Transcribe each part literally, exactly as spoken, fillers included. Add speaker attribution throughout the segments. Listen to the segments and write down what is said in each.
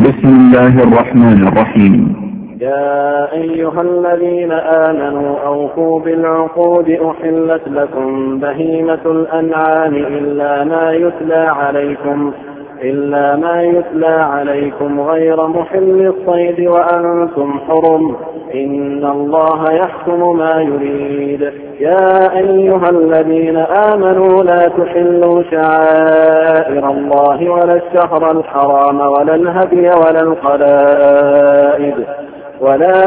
Speaker 1: بسم الله الرحمن الرحيم.
Speaker 2: يا أيها الذين آمنوا أوفوا بالعقود أحلت لكم بهيمة الأنعام إلا ما يتلى عليكم إلا ما يتلى عليكم غير محل الصيد وأنتم حرم إن الله يحكم ما يريد. يا أيها الذين آمنوا لا تحلوا شعائر الله ولا الشهر الحرام ولا الهدي ولا القلائد ولا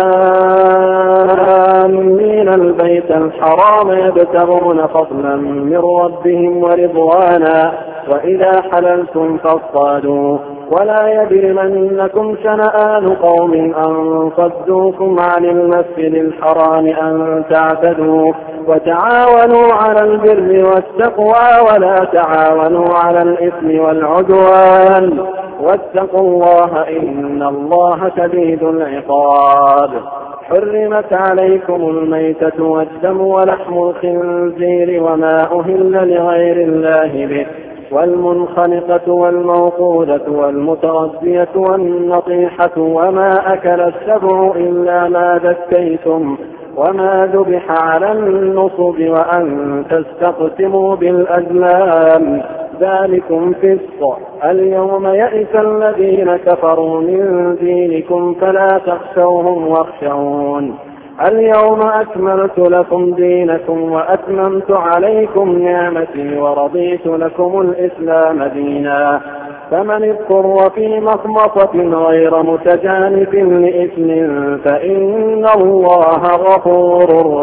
Speaker 2: آمين البيت الحرام يبتغون فضلا من ربهم ورضوانا وإذا حللتم فاصطادوا ولا يجرمنكم شنآن قوم أن صدوكم عن المسجد الحرام أن تعتدوا وتعاونوا على البر والتقوى ولا تعاونوا على الإثم والعدوان واتقوا الله إن الله شديد العقاب. حرمت عليكم الميتة والدم ولحم الخنزير وما أهل لغير الله به والمنخنقة والموقوذة والمتردية والنطيحة وما أكل السبع إلا ما ذكيتم وما ذبح على النصب وأن تستقسموا بالأزلام ذلكم فسق. اليوم يئس الذين كفروا من دينكم فلا تخشوهم واخشون. اليوم أكملت لكم دينكم وأتممت عليكم نعمتي ورضيت لكم الإسلام دينا. فمن اضطر في مخمصة غير متجانف لإثم فإن الله غفور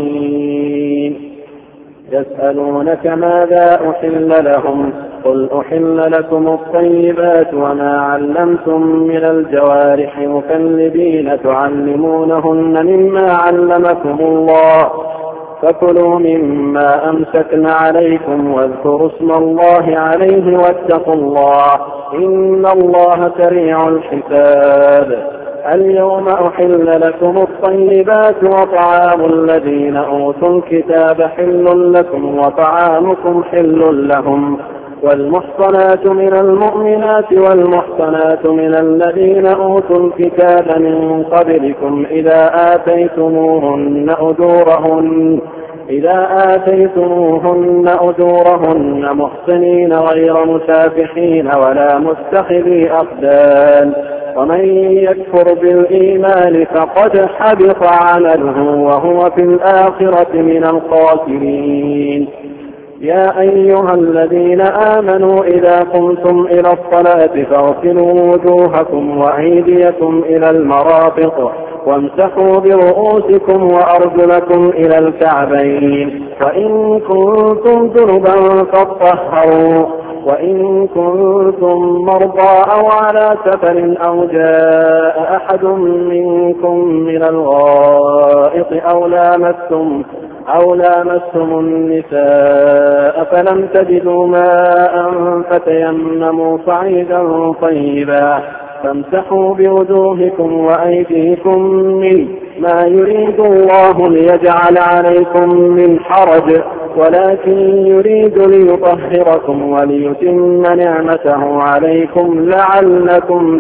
Speaker 2: رحيم. يسألونك ماذا أحل لهم قل أحل لكم الطيبات وما علمتم من الجوارح مكلبين تعلمونهن مما علمكم الله فكلوا مما أمسكن عليكم واذكروا اسم الله عليه واتقوا الله إن الله سريع الحساب. اليوم أحل لكم الطيبات وطعام الذين أوتوا الكتاب حل لكم وطعامكم حل لهم والمحصنات من المؤمنات والمحصنات من الذين أوتوا الكتاب من قبلكم إذا آتيتموهن أجورهن إذا آتيتموهن أجورهن محصنين غير مسافحين ولا متخذي أخدان ومن يكفر بالإيمان فقد حبط عمله وهو في الآخرة من الخاسرين. يا أيها الذين آمنوا إذا قمتم إلى الصلاة فاغسلوا وجوهكم وأيديكم إلى المرافق وامسحوا برؤوسكم وأرجلكم إلى الكعبين وإن كنتم جنبا فاطهروا وإن كنتم مرضى أو على سفر أو جاء أحد منكم من الغائط أو لامستم أو لامستم النساء فلم تجدوا ماء فتيمموا صعيدا طيبا فامسحوا بوجوهكم وأيديكم منه ما يريد الله ليجعل عليكم من حرج ولكن يريد ليطهركم وليتم نعمته عليكم لعلكم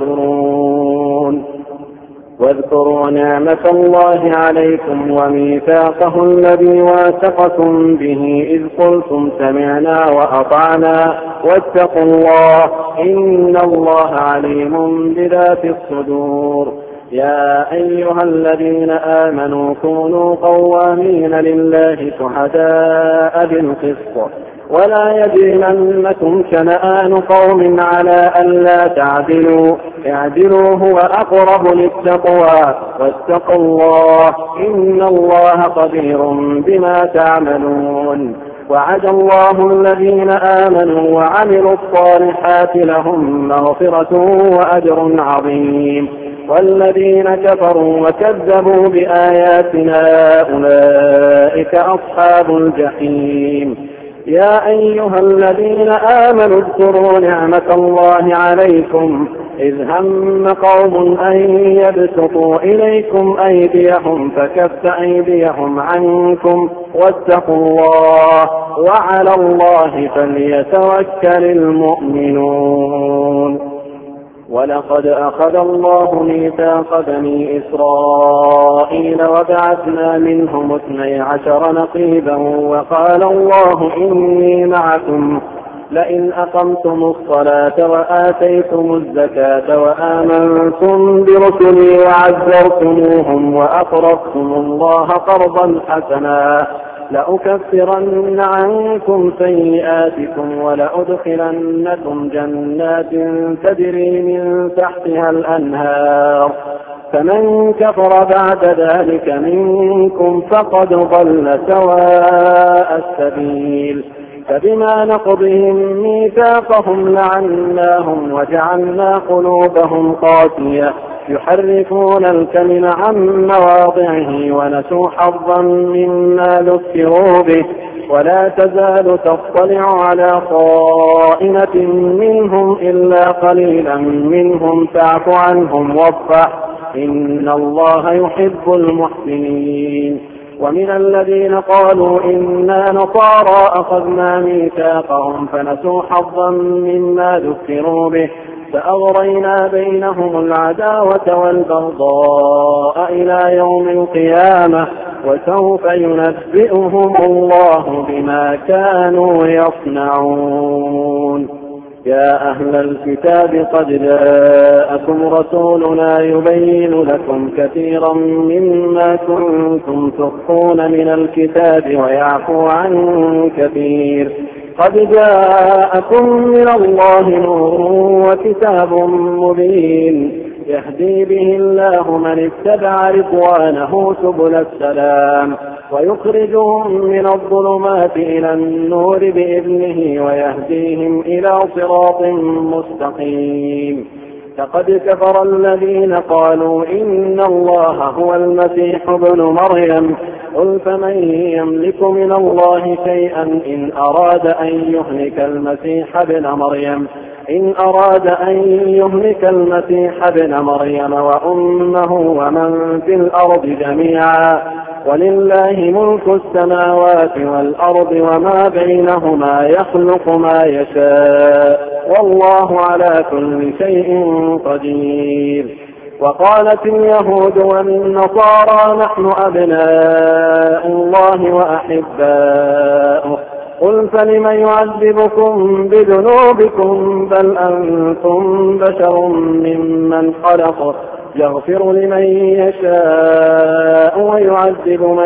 Speaker 2: تشكرون. واذكروا نعمة الله عليكم وميثاقه الذي واثقكم به إذ قلتم سمعنا وأطعنا واتقوا الله إن الله عليم بذات الصدور. يا أيها الذين آمنوا كونوا قوامين لله شهداء بالقسط ولا يجرمنكم شنآن قوم على ألا تعدلوا اعدلوا هو أقرب للتقوى واتقوا الله إن الله خبير بما تعملون. وعد الله الذين آمنوا وعملوا الصالحات لهم مغفرة وأجر عظيم والذين كفروا وكذبوا بآياتنا أولئك أصحاب الجحيم. يا أيها الذين آمنوا اذكروا نعمة الله عليكم إذ هم قوم أن يبسطوا إليكم أيديهم فكف أيديهم عنكم واتقوا الله وعلى الله فليتوكل المؤمنون. ولقد أخذ الله ميثاق بني إسرائيل وبعثنا منهم اثني عشر نقيبا وقال الله إني معكم لئن أقمتم الصلاة وآتيتم الزكاة وآمنتم برسلي وعزرتموهم وأقرضتم الله قرضا حسنا لأكفرن عنكم سيئاتكم ولأدخلنكم جنات تجري من تحتها الأنهار فمن كفر بعد ذلك منكم فقد ضل سواء السبيل فبما نقضهم ميثاقهم لعناهم وجعلنا قلوبهم قاسية يحرفون الكلم عن مواضعه ونسوا حظا مما ذكروا به ولا تزال تطلع على خائنة منهم إلا قليلا منهم فاعف عنهم واصفح إن الله يحب المحسنين. ومن الذين قالوا إنا نصارى أخذنا ميثاقهم فنسوا حظا مما ذكروا به فأغرينا بينهم العداوة والبغضاء إلى يوم القيامة وسوف ينبئهم الله بما كانوا يصنعون. يا أهل الكتاب قد جاءكم رسولنا يبين لكم كثيرا مما كنتم تخفون من الكتاب ويعفو عن كثير قد جاءكم من الله نور وكتاب مبين يهدي به الله من اتبع رضوانه سبل السلام ويخرجهم من الظلمات إلى النور بإذنه ويهديهم إلى صراط مستقيم. لقد كفر الذين قالوا إن الله هو المسيح ابن مريم قل فمن يملك من الله شيئا إن أراد أن يهلك المسيح ابن مريم إن أراد أن يهلك المسيح ابن مريم وأمه ومن في الأرض جميعا ولله ملك السماوات والأرض وما بينهما يخلق ما يشاء والله على كل شيء قدير. وقالت اليهود والنصارى نحن أبناء الله وأحباؤه قل فلم يعذبكم بذنوبكم بل أنتم بشر ممن خلق يغفر لمن يشاء ويعذب من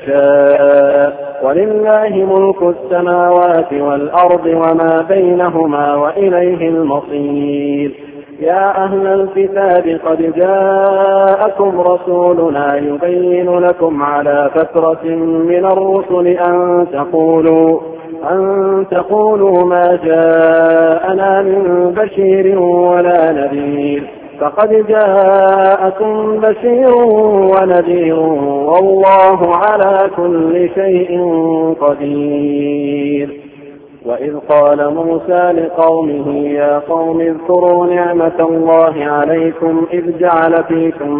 Speaker 2: يشاء ولله ملك السماوات والأرض وما بينهما وإليه المصير. يا أهل الكتاب قد جاءكم رسولنا يبين لكم على فترة من الرسل أن تقولوا أن تقولوا ما جاءنا من بشير ولا نذير فقد جاءكم بشير ونذير والله على كل شيء قدير. وإذ قال موسى لقومه يا قوم اذكروا نعمة الله عليكم إذ جعل فيكم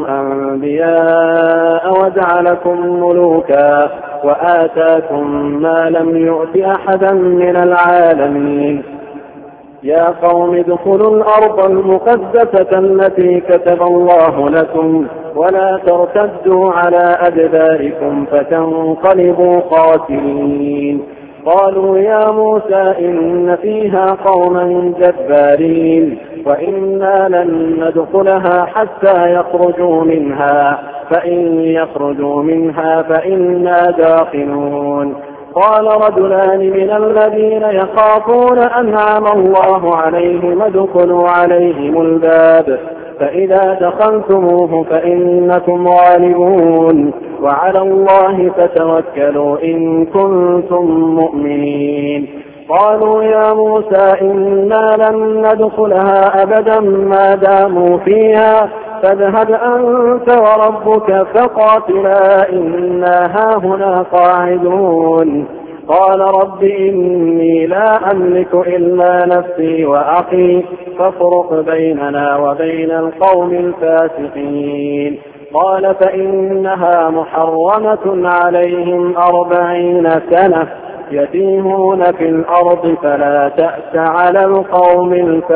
Speaker 2: أنبياء وجعلكم ملوكا وآتاكم ما لم يؤت أحدا من العالمين. يا قوم ادخلوا الأرض المقدسة التي كتب الله لكم ولا ترتدوا على أدباركم فتنقلبوا خاسرين. قالوا يا موسى إن فيها قوما جبارين وإنا لن ندخلها حتى يخرجوا منها فإن يخرجوا منها فإنا داخلون. قال رجلان من الذين يخافون أنعم الله عليهم ادخلوا عليهم الباب فإذا دخلتموه فإنكم غالبون وعلى الله فتوكلوا إن كنتم مؤمنين. قالوا يا موسى إنا لن ندخلها أبدا ما داموا فيها فاذهب أنت وربك فقاتلا إنا هاهنا قاعدون. قال رب إني لا أملك إلا نفسي وأخي فافرق بيننا وبين القوم الفاسقين. قال فإنها محرمة عليهم أربعين سنة يتيهون في الأرض فلا تأس على القوم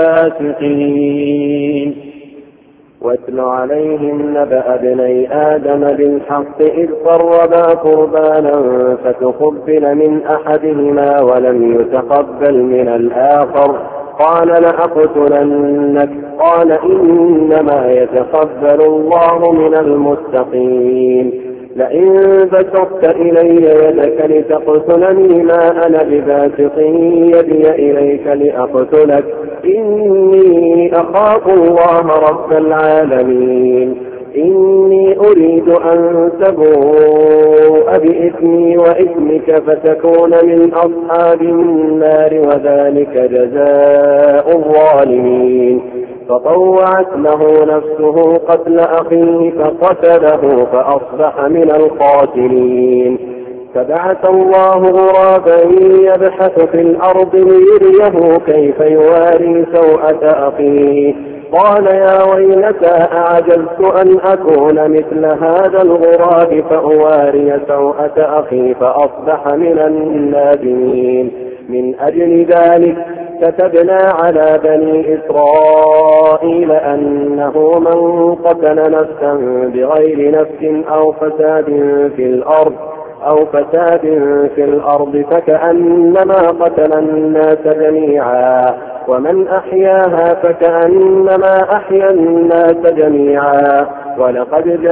Speaker 2: الفاسقين. واتل عليهم نبأ ابني آدم بالحق إذ قربا قربانا فتقبل من أحدهما ولم يتقبل من الآخر قال لأقتلنك قال إنما يتقبل الله من المتقين. لئن بسطت إلي يدك لتقتلني ما أنا بباسط يدي إليك لأقتلك إني أخاف الله رب العالمين. إني أريد أن تبوء بإثمي وإثمك فتكون من أصحاب النار وذلك جزاء الظالمين. فطوعت له نفسه قتل أخيه فقتله فأصبح من القاتلين. فبعث الله غرابا يبحث في الأرض ليريه كيف يواري سوءة أخيه قال يا ويلتى أعجزت أن أكون مثل هذا الغراب فأواري سوءة أخي فأصبح من النادمين. من أجل ذلك كتبنا على بني إسرائيل أنه من قتل نفسا بغير نفس أو فساد في الأرض أو فساد في الأرض فكأنما قتل الناس جميعا ومن أحياها فكأنما أحيا الناس جميعا. ولقد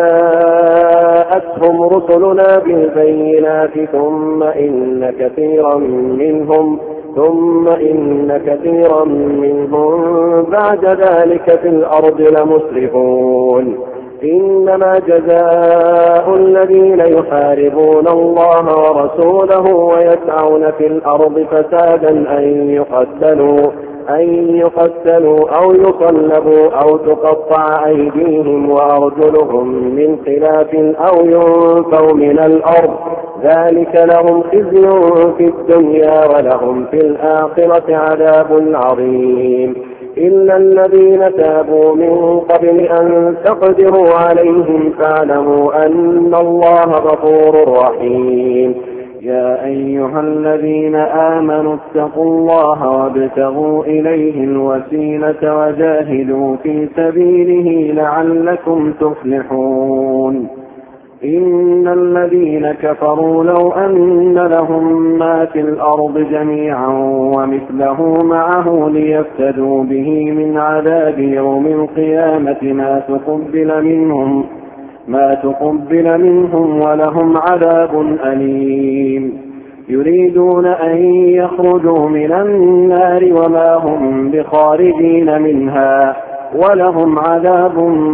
Speaker 2: جاءتهم رسلنا بالبينات ثم إن كثيرا منهم ثم إن كثيرا منهم بعد ذلك في الأرض لمسرفون. إنما جزاء الذين يحاربون الله ورسوله ويسعون في الأرض فسادا أن يقتلوا أن يقتلوا أو يصلبوا أو تقطع أيديهم وأرجلهم من خلاف أو ينفوا من الأرض ذلك لهم خزي في الدنيا ولهم في الآخرة عذاب عظيم. إلا الذين تابوا من قبل أن تقدروا عليهم فاعلموا أن الله غفور رحيم. يا أيها الذين آمنوا اتقوا الله وابتغوا إليه الوسيلة وجاهدوا في سبيله لعلكم تفلحون. إن الذين كفروا لو أن لهم ما في الأرض جميعا ومثله معه ليفتدوا به من عذاب يوم القيامة ما تقبل منهم ما تقبل منهم ولهم عذاب أليم. يريدون أن يخرجوا من النار وما هم بخارجين منها ولهم عذاب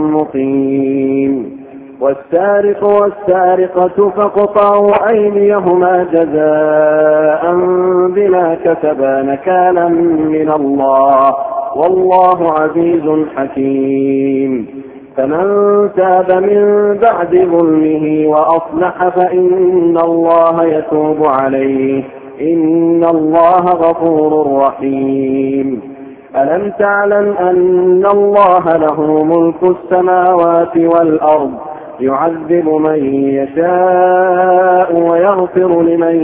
Speaker 2: مقيم. والسارق والسارقة فاقطعوا أيديهما جزاء بما كسبا نكالا من الله والله عزيز حكيم. فمن تاب من بعد ظلمه وأصلح فإن الله يتوب عليه إن الله غفور رحيم. ألم تعلم أن الله له ملك السماوات والأرض يعذب من يشاء ويغفر لمن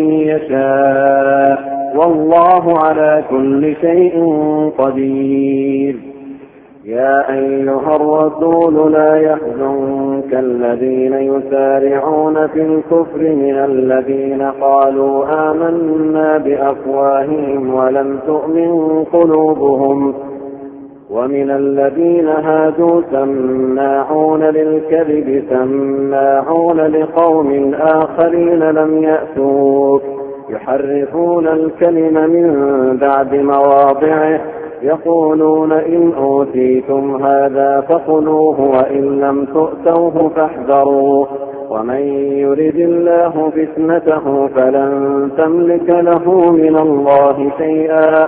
Speaker 2: يشاء والله على كل شيء قدير. يا أيها الرسول لا يحزنك الذين يسارعون في الكفر من الذين قالوا آمنا بأفواههم ولم تؤمن قلوبهم ومن الذين هادوا سماعون للكذب سماعون لقوم آخرين لم يأتوك يحرفون الكلم من بعد مواضعه يقولون إن أوتيتم هذا فخذوه وإن لم تؤتوه فاحذروا ومن يرد الله فتنته فلن تملك له من الله شيئا.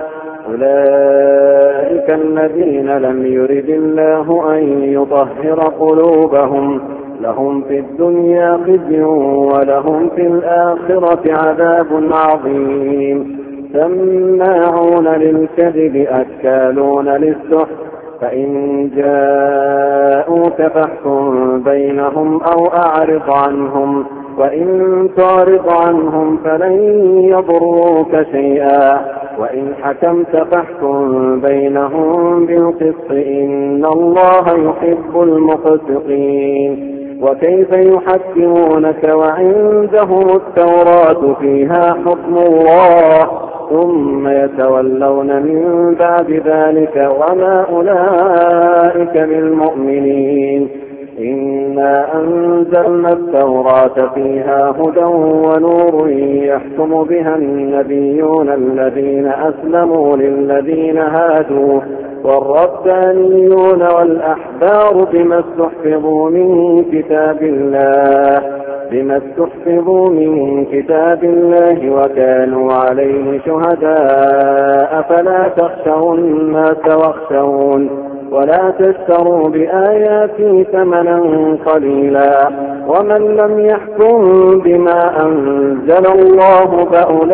Speaker 2: أولئك الذين لم يرد الله أن يطهر قلوبهم لهم في الدنيا خزي ولهم في الآخرة عذاب عظيم. سماعون للكذب أكالون للسحت فإن جاءوك فاحكم بينهم أو أعرض عنهم وإن تعرض عنهم فلن يضروك شيئا وإن حكمت فاحكم بينهم بالقسط إن الله يحب المقسطين. وكيف يحكمونك وعندهم التوراة فيها حكم الله ثم يتولون من بعد ذلك وما أولئك بالمؤمنين. إنا أنزلنا التوراة فيها هدى ونور يحكم بها النبيون الذين أسلموا للذين هادوا والربانيون والأحبار بما استحفظوا من كتاب الله بما استحفظوا من كتاب الله وكانوا عليه شهداء فلا تخشوا الناس واخشون ولا تشتروا بآياتي ثمنا قليلا ومن لم يحكم بما أنزل الله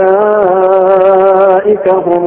Speaker 2: فأولئك هم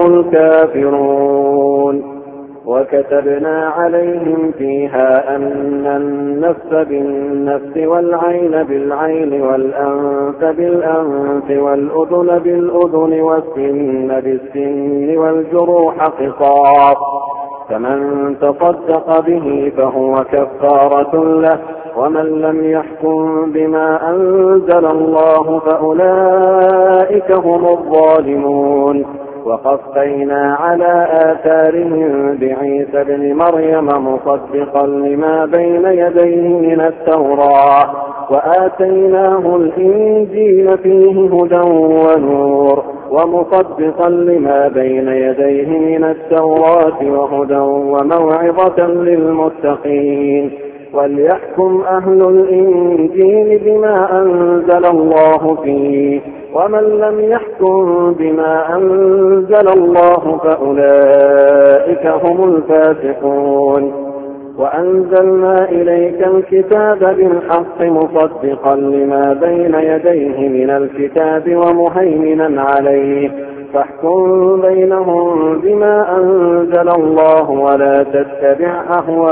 Speaker 2: الكافرون. وكتبنا عليهم فيها أن النفس بالنفس والعين بالعين والأنف بالأنف والأذن بالأذن والسن بالسن والجروح قصاص فمن تصدق به فهو كفارة له ومن لم يحكم بما أنزل الله فأولئك هم الظالمون. وقفينا على آثارهم بعيسى بن مريم مصدقا لما بين يديه من التوراة وآتيناه الإنجيل فيه هدى ونور ومصدقا لما بين يديه من التوراة وهدى وموعظة للمتقين. وليحكم أهل الإنجيل بما أنزل الله فيه ومن لم يحكم بما أنزل الله فأولئك هم الفاسقون. وأنزلنا إليك الكتاب بالحق مصدقا لما بين يديه من الكتاب ومهيمنا عليه فاحكم بينهم بما أنزل الله ولا تتبع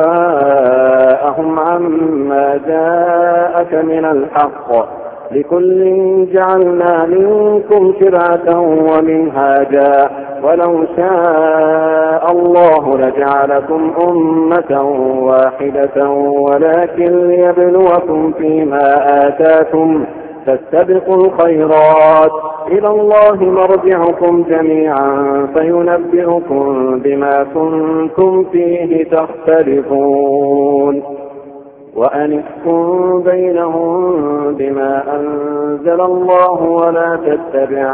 Speaker 2: أهواءهم عما جاءك من الحق لكل جعلنا منكم شرعة ومنهاجا ولو شاء الله لجعلكم أمة واحدة ولكن ليبلوكم فيما آتاكم فاستبقوا الخيرات إلى الله مرجعكم جميعا فينبئكم بما كنتم فيه تختلفون. وأنحكم بينهم بما أنزل الله ولا تتبع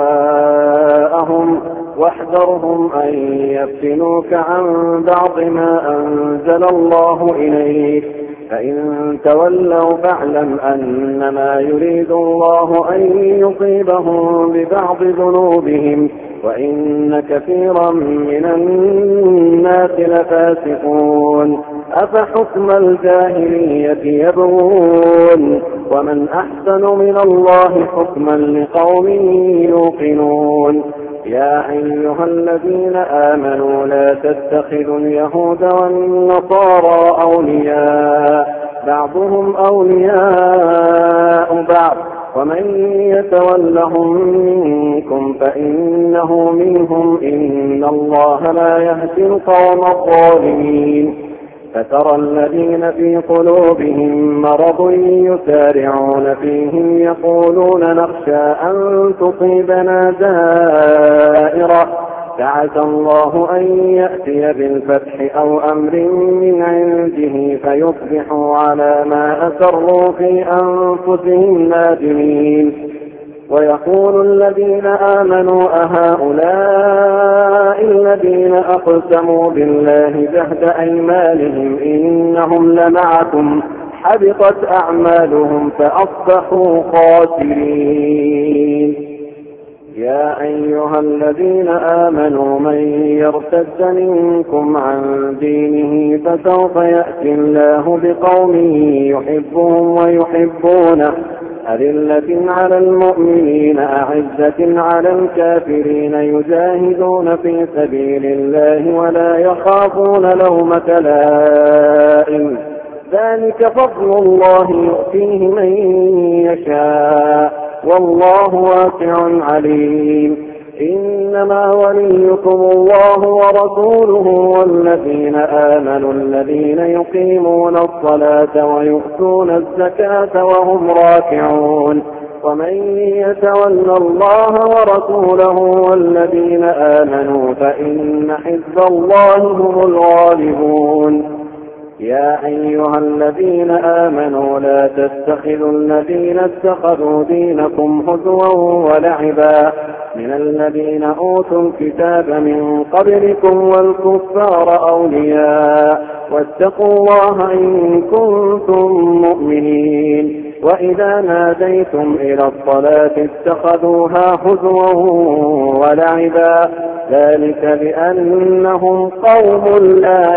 Speaker 2: أهواءهم واحذرهم أن يفتنوك عن بعض ما أنزل الله إليك فإن تولوا فاعلم أنما يريد الله أن يصيبهم ببعض ذنوبهم وإن كثيرا من الناس لفاسقون. أفحكم الجاهلية يبغون ومن أحسن من الله حكما لقوم يوقنون. يا أيها الذين آمنوا لا تتخذوا اليهود والنصارى أولياء بعضهم أولياء بعض ومن يتولهم منكم فإنه منهم إن الله لا يهدي القوم الظالمين. فترى الذين في قلوبهم مرض يسارعون فيهم يقولون نخشى أن تصيبنا دائرة فعسى الله أن يأتي بالفتح أو أمر من عنده فيصبحوا على ما أسروا في أنفسهم نادمين. ويقول الذين آمنوا أهؤلاء الذين أقسموا بالله جهد أيمانهم إنهم لمعكم حبطت أعمالهم فأصبحوا خاسرين. يا أيها الذين آمنوا من يرتد منكم عن دينه فسوف يأتي الله بقوم يحبهم ويحبونه أذلة على المؤمنين أعزة على الكافرين يجاهدون في سبيل الله ولا يخافون لومة لائم ذلك فضل الله يؤتيه من يشاء والله واسع عليم. إنما وليكم الله ورسوله والذين آمنوا الذين يقيمون الصلاة ويؤتون الزكاة وهم راكعون. ومن يتول الله ورسوله والذين آمنوا فإن حزب الله هم الغالبون. يا أيها الذين آمنوا لا تتخذوا الذين اتخذوا دينكم هزوا ولعبا من الذين أوتوا الكتاب من قبلكم والكفار أولياء واتقوا الله إن كنتم مؤمنين. وإذا ناديتم إلى الصلاة اتخذوها هزوا ولعبا ذلك بأنهم قوم لا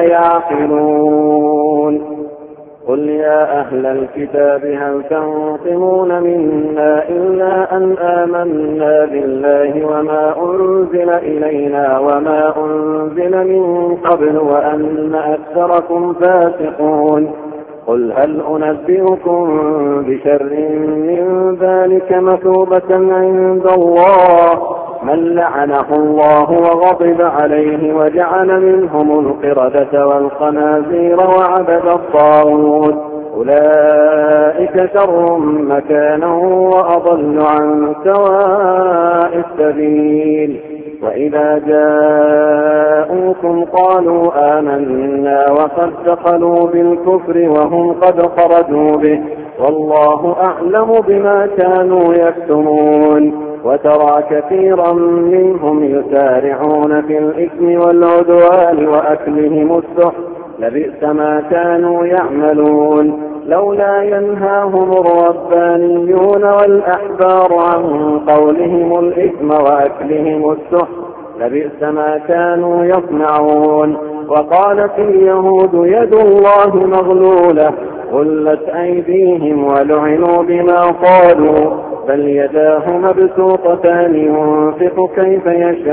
Speaker 2: يعقلون. قل يا أهل الكتاب هل تنقمون منا إلا أن آمنا بالله وما أنزل إلينا وما أنزل من قبل وأن أكثركم فاسقون. قل هل أنبئكم بشر من ذلك مثوبة عند الله من لعنه الله وغضب عليه وجعل منهم القردة والخنازير وعبد الطاغوت أولئك شر مكانا وأضل عن سواء السبيل. وإذا جاءوكم قالوا آمنا وقد دخلوا بالكفر وهم قد خرجوا به والله أعلم بما كانوا يكتمون. وترى كثيرا منهم يسارعون في الإثم والعدوان وأكلهم السحت لبئس ما كانوا يعملون. لولا ينهاهم الربانيون والأحبار عن قولهم الإثم وأكلهم السحت لبئس ما كانوا يصنعون. وقالت اليهود يد الله مغلولة غلت أيديهم ولعنوا بما قالوا بل يداه مبسوطتان ينفق كيف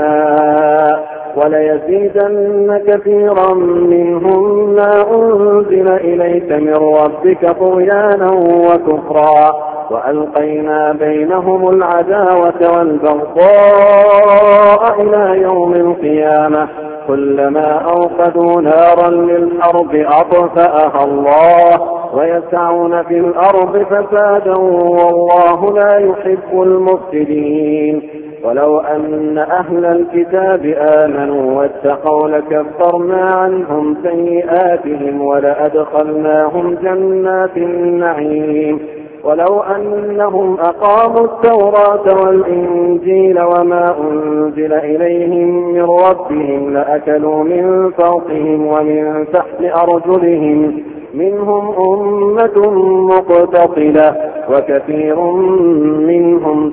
Speaker 2: يشاء وليزيدن كثيرا منهم ما أنزل إليك من ربك طغيانا وكفرا وألقينا بينهم العداوة والبغضاء إلى يوم القيامة كلما أوقدوا نارا للحرب أطفأها الله ويسعون في الأرض فسادا والله لا يحب المفسدين. ولو أن أهل الكتاب آمنوا واتقوا لكفرنا عنهم سيئاتهم ولأدخلناهم جنات النعيم. ولو أنهم أقاموا التوراة والإنجيل وما أنزل إليهم من ربهم لأكلوا من فوقهم ومن تحت أرجلهم منهم أمة مقتصدة وكثير منهم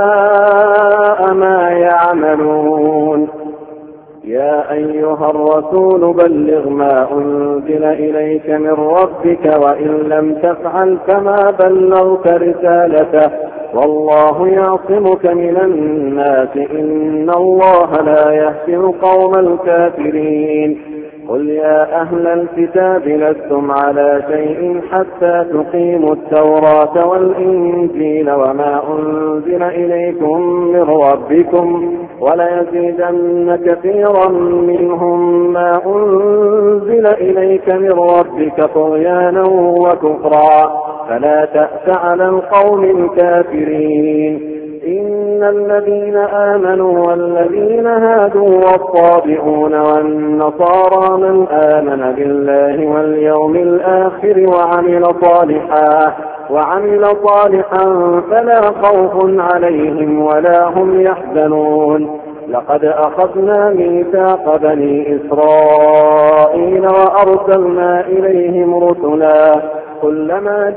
Speaker 2: ساء ما يعملون. يا أيها الرسول بلغ ما أنزل إليك من ربك وإن لم تفعل فما بلغت رسالته والله يعصمك من الناس إن الله لا يهدي القوم الكافرين. قل يا أهل الكتاب لستم على شيء حتى تقيموا التوراة والإنجيل وما أنزل إليكم من ربكم وليزيدن كثيرا منهم ما أنزل إليك من ربك طغيانا وكفرا فلا تأس على القوم الكافرين. إن الذين آمنوا والذين هادوا والصابئون والنصارى من آمن بالله واليوم الآخر وعمل صالحا وعمل صالحا فلا خوف عليهم ولا هم يحزنون. لقد أخذنا ميثاق بني إسرائيل وأرسلنا إليهم رسلا كلما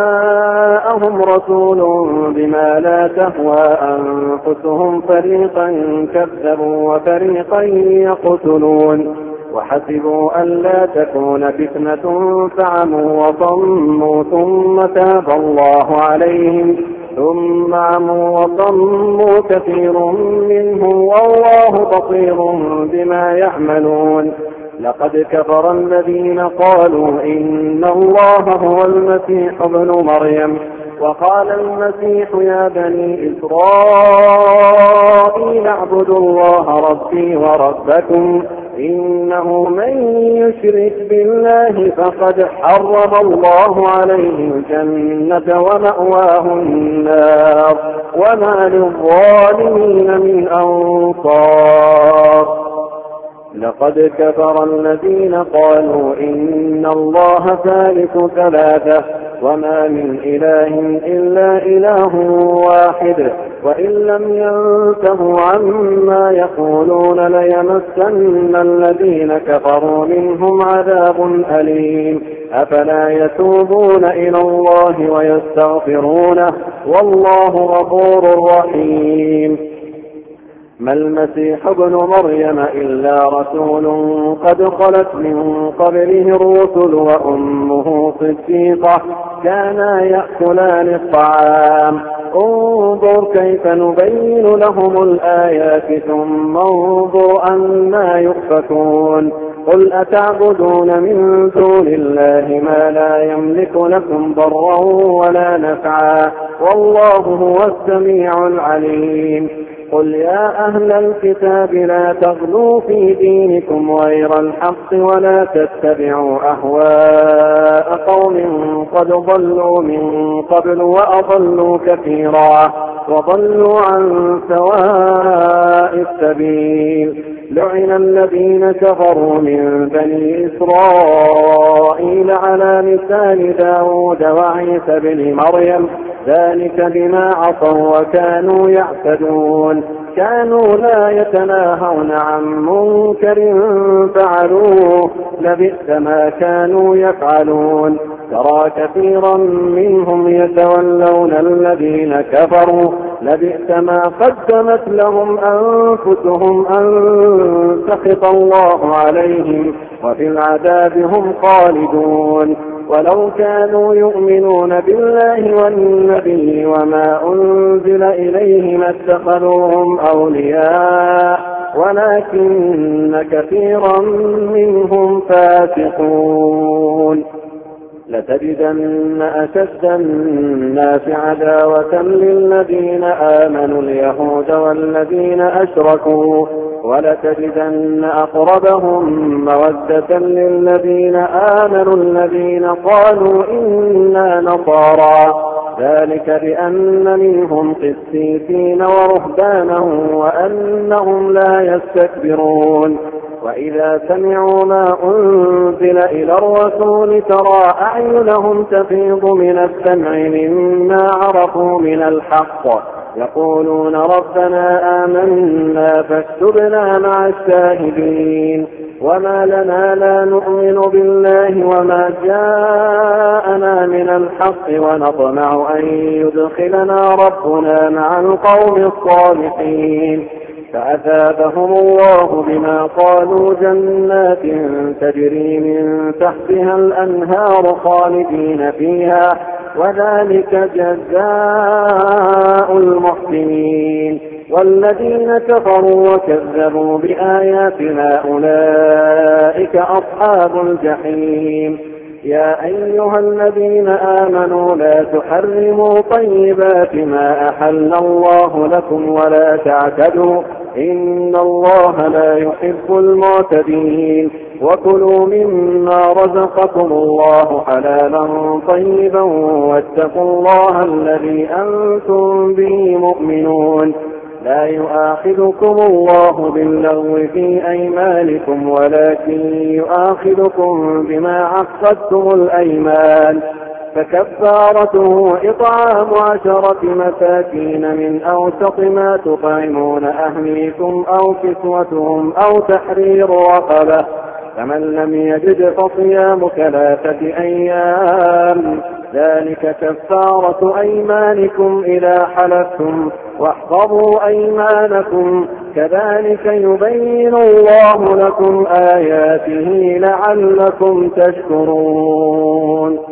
Speaker 2: جاءهم رسول بما لا تهوى أنفسهم فريقا كذبوا وفريقا يقتلون وحسبوا ألا تكون فتنة فعموا وصموا ثم تاب الله عليهم ثم عموا وصموا كثير منهم والله بصير بما يعملون. لقد كفر الذين قالوا إن الله هو المسيح ابن مريم وقال المسيح يا بني إسرائيل اعبدوا الله ربي وربكم إنه من يشرك بالله فقد حرم الله عليه الجنة ومأواه النار وما للظالمين من أنصار. لقد كفر الذين قالوا إن الله ثالث ثلاثة وما من إله إلا إله واحد وإن لم ينتهوا عما يقولون ليمسن الذين كفروا منهم عذاب أليم. أفلا يتوبون إلى الله ويستغفرونه والله غفور رحيم. ما المسيح ابن مريم إلا رسول قد خلت من قبله الرسل وأمه صديقة كانا يأكلان الطعام انظر كيف نبين لهم الآيات ثم انظر أنا يؤفكون. قل أتعبدون من دون الله ما لا يملك لكم ضرا ولا نفعا والله هو السميع العليم. قل يا أهل الكتاب لا تغلوا في دينكم غير الحق ولا تتبعوا أهواء قوم قد ضلوا من قبل وأضلوا كثيرا وضلوا عن سواء السبيل. لعن الذين كفروا من بني إسرائيل على لسان داود وعيسى بن مريم ذلك بما عصوا وكانوا يعتدون. كانوا لا يتناهون عن منكر فعلوه لبئس ما كانوا يفعلون. ترى كثيرا منهم يتولون الذين كفروا لبئس ما قدمت لهم أنفسهم أن سخط الله عليهم وفي العذاب هم خالدون. ولو كانوا يؤمنون بالله والنبي وما أنزل إليه ما اتخذوهم أولياء ولكن كثيرا منهم فاسقون. لتجدن أشد الناس عداوة للذين آمنوا اليهود والذين أشركوا ولتجدن أقربهم مودة للذين آمنوا الذين قالوا إنا نصارى ذلك بأن منهم قسيسين ورهبانا وأنهم لا يستكبرون. وإذا سمعوا ما أنزل إلى الرسول ترى أعينهم تفيض من الدمع مما عرفوا من الحق يقولون ربنا آمنا فاكتبنا مع الشاهدين. وما لنا لا نؤمن بالله وما جاءنا من الحق ونطمع أن يدخلنا ربنا مع القوم الصالحين. فأثابهم الله بما قالوا جنات تجري من تحتها الأنهار خالدين فيها وذلك جزاء المحسنين. والذين كفروا وكذبوا بآياتنا أولئك أصحاب الجحيم. يا أيها الذين آمنوا لا تحرموا طيبات ما أحل الله لكم ولا تعتدوا إن الله لا يحب المعتدين. وكلوا مما رزقكم الله حلالا طيبا واتقوا الله الذي أنتم به مؤمنون. لا يؤاخذكم الله باللغو في أيمانكم ولكن يؤاخذكم بما عقدتم الأيمان. فكفارته إطعام عشرة مساكين من أوسط ما تطعمون أهليكم أو كسوتهم أو تحرير رقبة فمن لم يجد فصيام ثلاثة أيام ذلك كفارة أيمانكم إذا حلفتم واحفظوا أيمانكم كذلك يبين الله لكم آياته لعلكم تشكرون.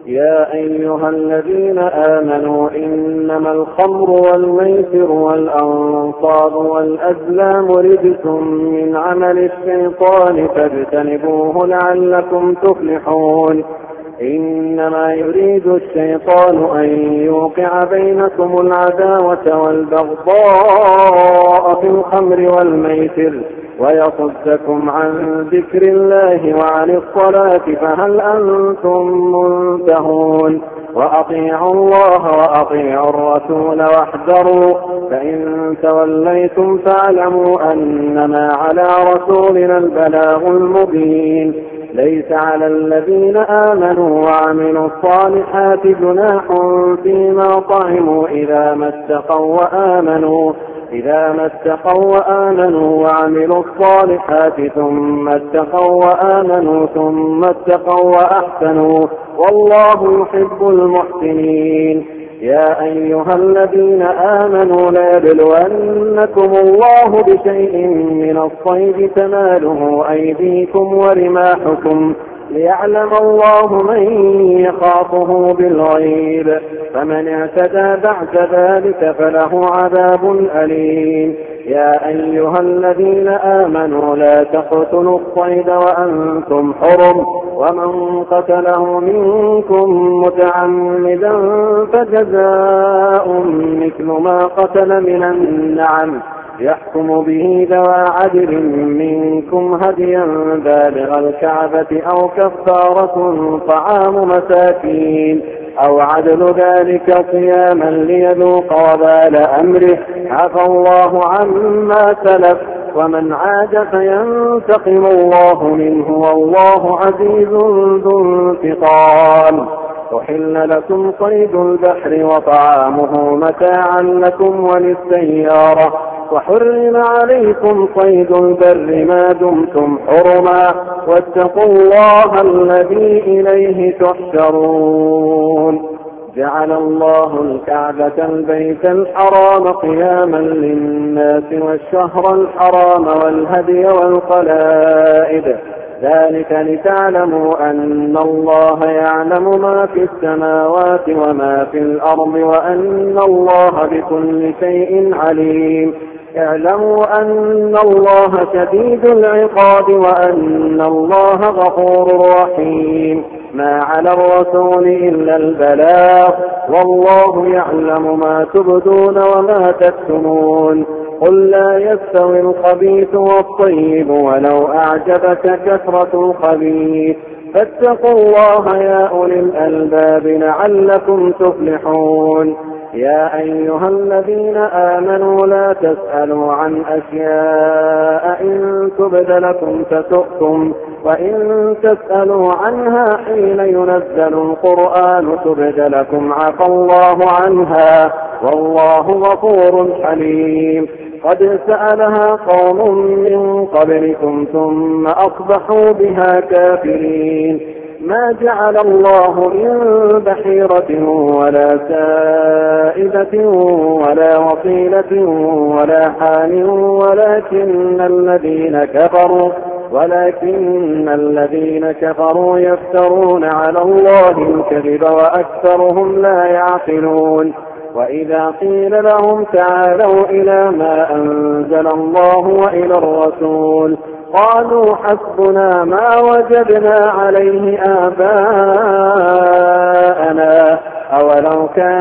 Speaker 2: يا أيها الذين آمنوا إنما الخمر والميسر والأنصاب والأزلام رجس من عمل الشيطان فاجتنبوه لعلكم تفلحون. إنما يريد الشيطان أن يوقع بينكم العداوة والبغضاء في الخمر والميسر ويصدكم عن ذكر الله وعن الصلاة فهل أنتم منتهون. وأطيعوا الله وأطيعوا الرسول واحذروا فإن توليتم فاعلموا أنما على رسولنا البلاغ المبين. ليس على الذين آمنوا وعملوا الصالحات جناح فيما طعموا إذا ما اتقوا وآمنوا إذا ما اتقوا وآمنوا وعملوا الصالحات ثم اتقوا وآمنوا ثم اتقوا وأحسنوا والله يحب المحسنين. يا أيها الذين آمنوا ليبلونكم الله بشيء من الصيد تناله أيديكم ورماحكم ليعلم الله من يخافه بالغيب فمن اعتدى بعد ذلك فله عذاب أليم. يا أيها الذين آمنوا لا تقتلوا الصيد وأنتم حرم ومن قتله منكم متعمدا فجزاء مثل ما قتل من النعم يحكم به ذوى عدل منكم هديا بالغ الكعبة أو كفارة طعام مساكين أو عدل ذلك صياما ليذوق وبال أمره عفى الله عما سلف ومن عاد فينتقم الله منه والله عزيز ذو انتقام. أحل لكم صيد البحر وطعامه متاعا لكم وللسيارة وحرم عليكم صيد البر ما دمتم حرما واتقوا الله الذي إليه تحشرون. جعل الله الكعبة البيت الحرام قياما للناس والشهر الحرام والهدي والقلائد ذلك لتعلموا أن الله يعلم ما في السماوات وما في الأرض وأن الله بكل شيء عليم. اعلموا أن الله شديد العقاب وأن الله غفور رحيم. ما على الرسول إلا البلاغ والله يعلم ما تبدون وما تكتمون. قل لا يستوي الخبيث والطيب ولو أعجبك كثرة الخبيث فاتقوا الله يا أولي الألباب لعلكم تفلحون. يا أيها الذين آمنوا لا تسألوا عن أشياء إن تبد لكم تسؤكم وإن تسألوا عنها حين ينزل القرآن تبد لكم عفى الله عنها والله غفور حليم. قد سألها قوم من قبلكم ثم أصبحوا بها كافرين. ما جعل الله من بحيرة ولا سائبة ولا وصيلة ولا حام ولكن الذين كفروا ولكن الذين كفروا يفترون على الله الكذب وأكثرهم لا يعقلون. وإذا قيل لهم تعالوا إلى ما أنزل الله وإلى الرسول قالوا حسبنا ما وجدنا عليه آباءنا أولو كان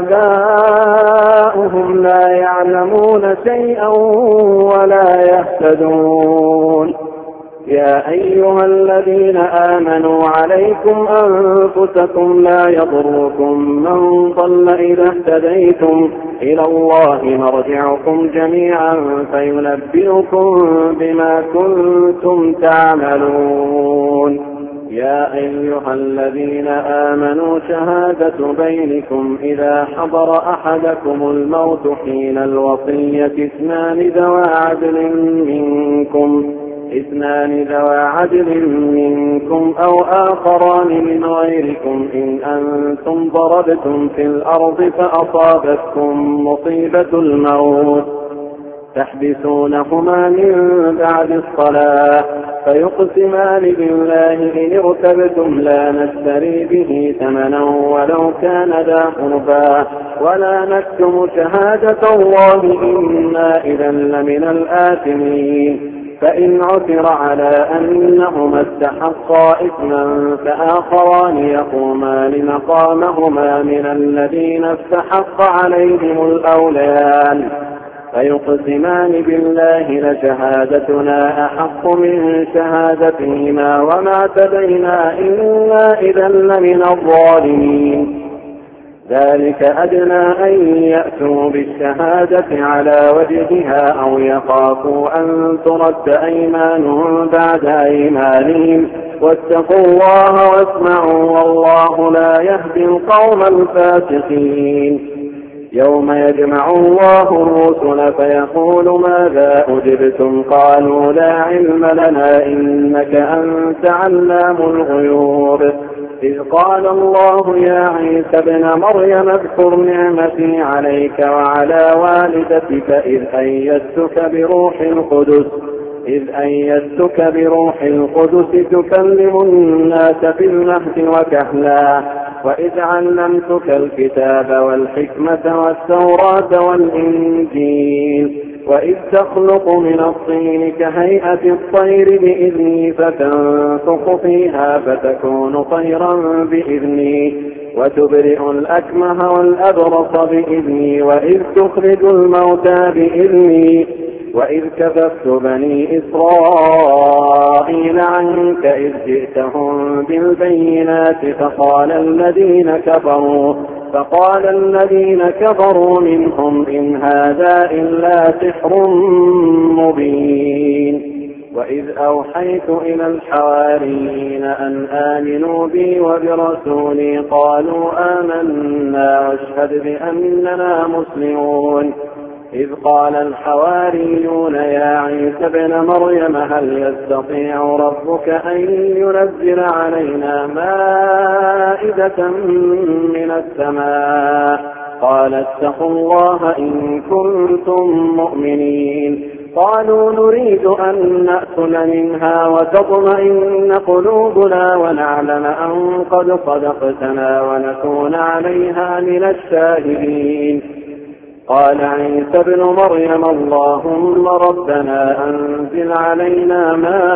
Speaker 2: آباؤهم لا يعلمون شيئا ولا يهتدون. يا أيها الذين آمنوا عليكم أنفسكم لا يضركم من ضل إذا اهتديتم إلى الله مرجعكم جميعا فينبئكم بما كنتم تعملون. يا أيها الذين آمنوا شهادة بينكم إذا حضر أحدكم الموت حين الوصية اثنان ذوى عدل منكم اثنان ذوى عدل منكم أو آخران من غيركم إن أنتم ضربتم في الأرض فأصابتكم مصيبة الموت تحبسونهما من بعد الصلاة فيقسمان بالله إن ارتبتم لا نشتري به ثمنا ولو كان ذا قربى ولا نكتم شهادة الله إنا إذا لمن الآثمين. فإن عثر على أنهما استحقا إثما فآخران يقومان مقامهما من الذين استحق عليهم الأوليان فيقسمان بالله لشهادتنا أحق من شهادتهما وما اعتدينا إنا إذا لمن الظالمين. ذلك أدنى أن يأتوا بالشهادة على وجهها أو يخافوا أن ترد أيمانهم بعد أيمانهم واتقوا الله واسمعوا والله لا يهدي القوم الفاسقين. يوم يجمع الله الرسل فيقول ماذا أجبتم قالوا لا علم لنا إنك أنت علام الغيوب. إذ قال الله يا عيسى ابن مريم اذكر نعمتي عليك وعلى والدتك إذ أيدتك بروح القدس إذ أيدتك بروح القدس تكلم الناس في المهد وكهلا وإذ علمتك الكتاب والحكمة والتوراة والإنجيل وإذ تخلق من الطين كهيئة الطير بإذني فتنفخ فيها فتكون طيرا بإذني وتبرئ الأكمه والأبرص بإذني وإذ تخرج الموتى بإذني وإذ كففت بني إسرائيل عنك إذ جئتهم بالبينات فقال الذين كفروا فقال الذين كفروا منهم إن هذا إلا سحر مبين. وإذ أوحيت إلى الحواريين أن آمنوا بي وبرسولي قالوا آمنا واشهد بأننا مسلمون. إذ قال الحواريون يا عيسى ابن مريم هل يستطيع ربك أن ينزل علينا مائدة من السماء قال اتقوا الله إن كنتم مؤمنين. قالوا نريد أن نأكل منها وتطمئن قلوبنا ونعلم أن قد صدقتنا ونكون عليها من الشاهدين. قال عيسى ابن مريم اللهم ربنا أنزل علينا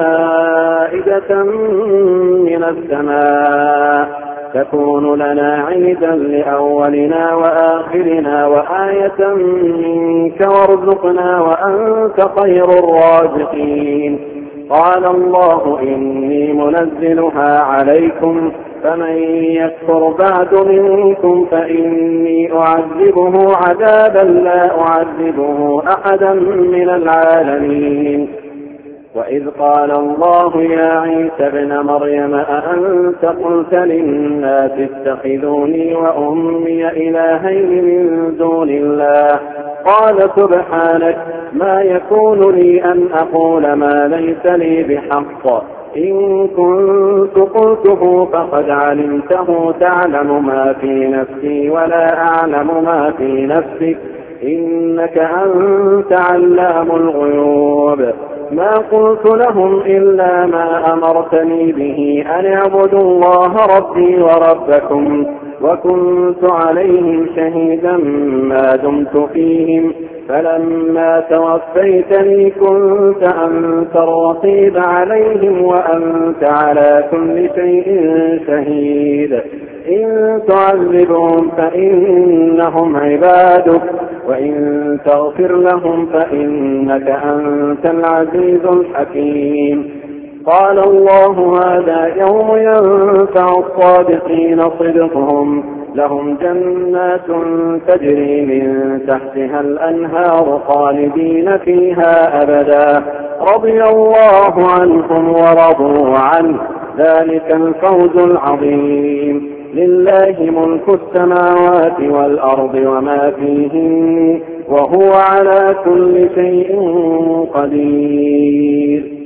Speaker 2: مائدة من السماء تكون لنا عيدا لأولنا وآخرنا وآية منك وارزقنا وأنت خير الرازقين. قال الله إني منزلها عليكم فمن يكفر بعد منكم فإني أعذبه عذابا لا أعذبه أحدا من العالمين. وإذ قال الله يا عيسى ابن مريم أأنت قلت للناس اتخذوني وأمي إلهين من دون الله قال سبحانك ما يكون لي أن أقول ما ليس لي بحق إن كنت قلته فقد علمته تعلم ما في نفسي ولا أعلم ما في نفسك إنك أنت علام الغيوب. ما قلت لهم إلا ما أمرتني به أن اعبدوا الله ربي وربكم وكنت عليهم شهيدا ما دمت فيهم فلما توفيتني كنت أنت الرقيب عليهم وأنت على كل شيء شهيد. إن تعذبهم فإنهم عبادك وإن تغفر لهم فإنك أنت العزيز الحكيم. قال الله هذا يوم ينفع الصادقين صدقهم لهم جنات تجري من تحتها الأنهار خالدين فيها أبدا رضي الله عنهم ورضوا عنه ذلك الفوز العظيم. لله ملك السماوات والأرض وما فيهن وهو على كل شيء قدير.